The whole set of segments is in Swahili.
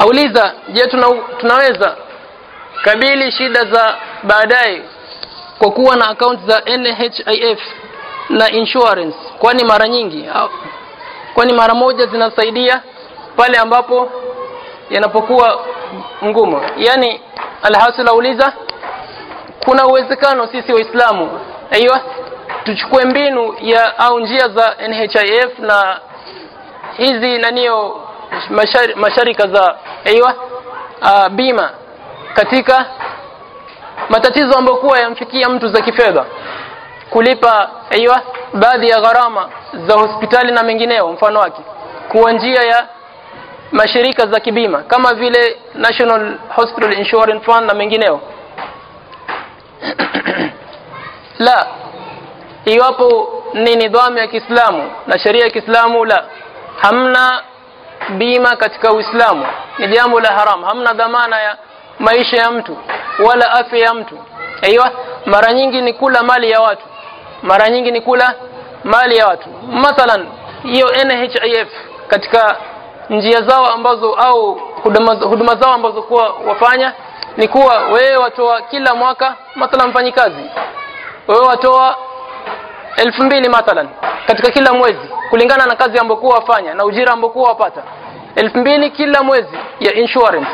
Auliza, je, tunaweza kabili shida za baadaye kwa kuwa na account za NHIF na insurance? Kwani mara moja zinasaidia pale ambapo yanapokuwa ngumu. Yani alhasil auliza, kuna uwezekano sisi waislamu tuchukue mbinu au njia za NHIF na hizi masharika za bima katika matatizo ambayo kuwa yamfikia mtu za kifedha, kulipa baadhi ya gharama za hospitali na mengineo mfano wake kwa njia ya mashirika za kibima kama vile National Hospital Insurance Fund na mengineo. La, iwapo ni nidhamu ya Kiislamu na sheria ya Kiislamu, la, hamna bima katika Uislamu, ni jambo la haram. Hamna dhamana ya maisha ya mtu wala afya ya mtu. Mara nyingi ni kula mali ya watu. Mathalan hiyo NHIF katika njia zao ambazo au huduma zao ambazo kuwa wafanya ni kuwa wewe watoa kila mwaka, mathalan mfanyikazi wewe watoa 2000 mathalan katika kila mwezi kulingana na kazi ambayo kuwa wafanya na ujira ambao kuwa wapata, 2000 kila mwezi ya insurance.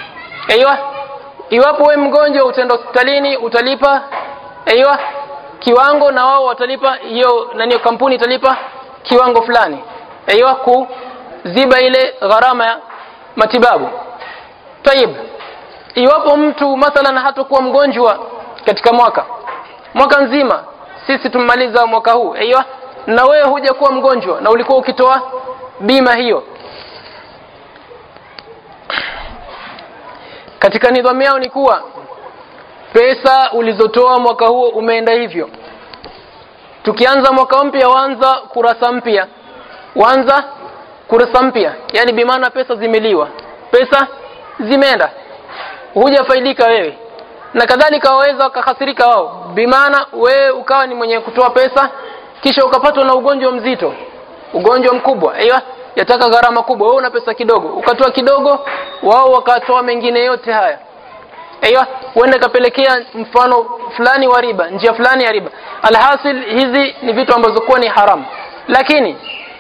Iwapo wewe mgonjwa utaenda hospitalini utalipa kiwango, na wao watalipa hiyo kampuni italipa kiwango fulani kuziba ile gharama ya matibabu. Tayib, iwapo mtu mathalan hatakuwa mgonjwa katika mwaka nzima, sisi tumemaliza mwaka huu na wewe huja kuwa mgonjwa na ulikuwa ukitoa bima hiyo, katika nidhamu yao ni kuwa pesa ulizotoa mwaka huo umeenda hivyo. Tukianza mwaka mpya waanza kurasa mpya, yani bimaana pesa zimeliwa, pesa zimeenda, hujafaidika wewe, na kadhalika waweza wakahasirika wao, bimaana wewe ukawa ni mwenye kutoa pesa kisha ukapatwa na ugonjwa mzito, ugonjwa mkubwa yataka gharama kubwa, wewe una pesa kidogo, ukatoa kidogo, wao wakatoa mengine yote haya huenda kapelekea mfano fulani wa riba, njia fulani ya riba. Alhasil hizi ni vitu ambazo kuwa ni haramu, lakini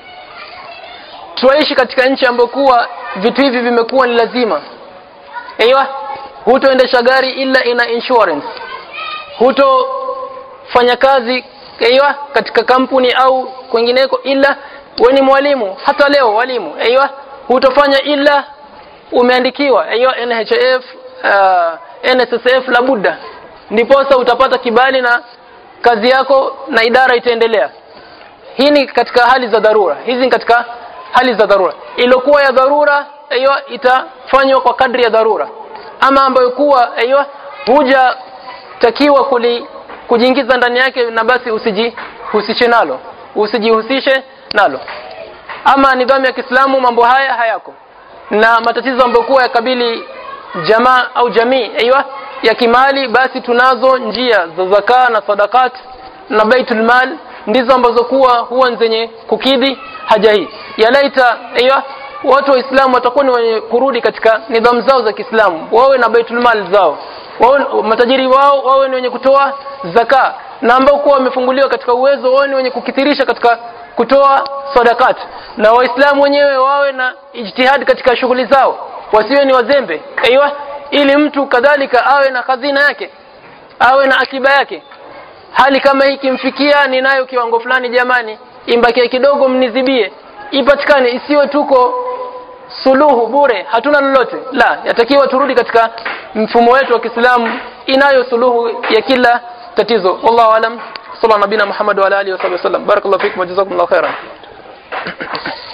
tuishi katika nchi ambayo kuwa vitu hivi vimekuwa ni lazima. Hutoendesha gari ila ina insurance, hutofanya kazi katika kampuni au kwingineko ila wewe ni mwalimu. Hata leo walimu hutofanya ila umeandikiwa NHIF NSSF la Buddha, ndiposa utapata kibali na kazi yako na idara itaendelea. Hii ni katika hali za dharura. Hizi ni katika hali za dharura. Ilokuwa ya dharura itafanywa kwa kadri ya dharura, ama ambayo kuwa huja takiwa kujiingiza ndani yake, na basi usijihusishe nalo. Ama nidhamu ya Kiislamu mambo haya hayako, na matatizo ambayo kuwa yakabili jamaa au jamii ya kimali, basi tunazo njia za zaka na sadakat na baitul mal, ndizo ambazo kuwa huwa zenye kukidhi haja hii. Yalaita watu wa Uislamu watakuwa ni wenye kurudi katika nidhamu zao za Kiislamu, wawe na baitul mal zao, wao matajiri wao wawe ni wenye kutoa zaka, na ambao kuwa wamefunguliwa katika uwezo wawe ni wenye kukithirisha katika kutoa sadakat, na Waislamu wenyewe wawe na ijtihad katika shughuli zao, wasiwe ni wazembe ili mtu kadhalika awe na hazina yake, awe na akiba yake. Hali kama hii kimfikia, ninayo kiwango fulani jamani, imbakie kidogo mnizibie, ipatikane, isiwe tuko suluhu bure, hatuna lolote. La, yatakiwa turudi katika mfumo wetu wa Kiislamu inayo suluhu ya kila tatizo. Wallahu alam. Sallallahu nabina Muhammad wa ala alihi wa sallam. Barakallahu fikum wa jazakumullahu khairan.